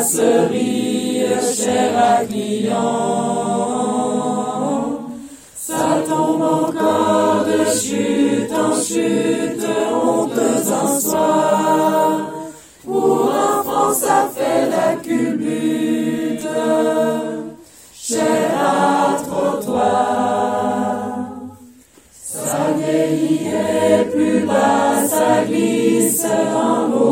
brasserie, cher à client. Ça tombe encore de chute en chute, honteuse en soi. Pour un franc, ça fait la culbute, cher à trottoir. Ça vieillit et plus bas, ça glisse un beau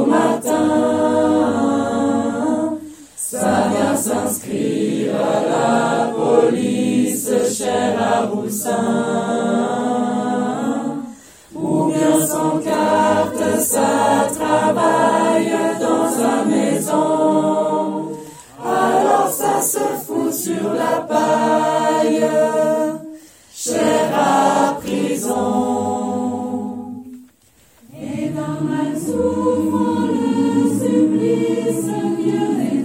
matin. Ça vient s'inscrire à la police, cher à Roussin. Ou bien sans carte, ça travaille dans sa maison. Alors ça se fout sur la paille, cher à prison. Et d'un mal souffrant le supplice vieux et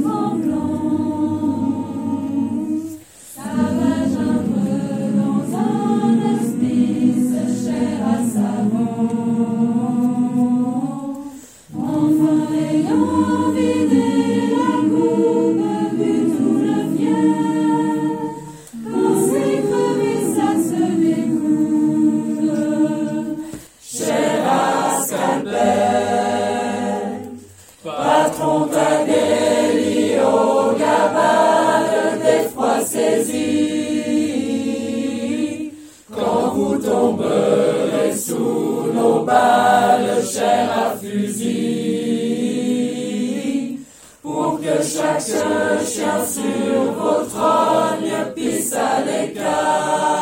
tremblant, ça va geindre dans un hospice, cher à savant. Enfin ayant vidé la coupe, bu tout le fiel, quand c'est crevé, ça se découpe, cher à scalpel. Patron Tadelli au gabal, d'effroi saisi, quand vous tomberez sous nos balles, cher à fusil, pour que chaque chien sur vos trognes pisse à l'écart.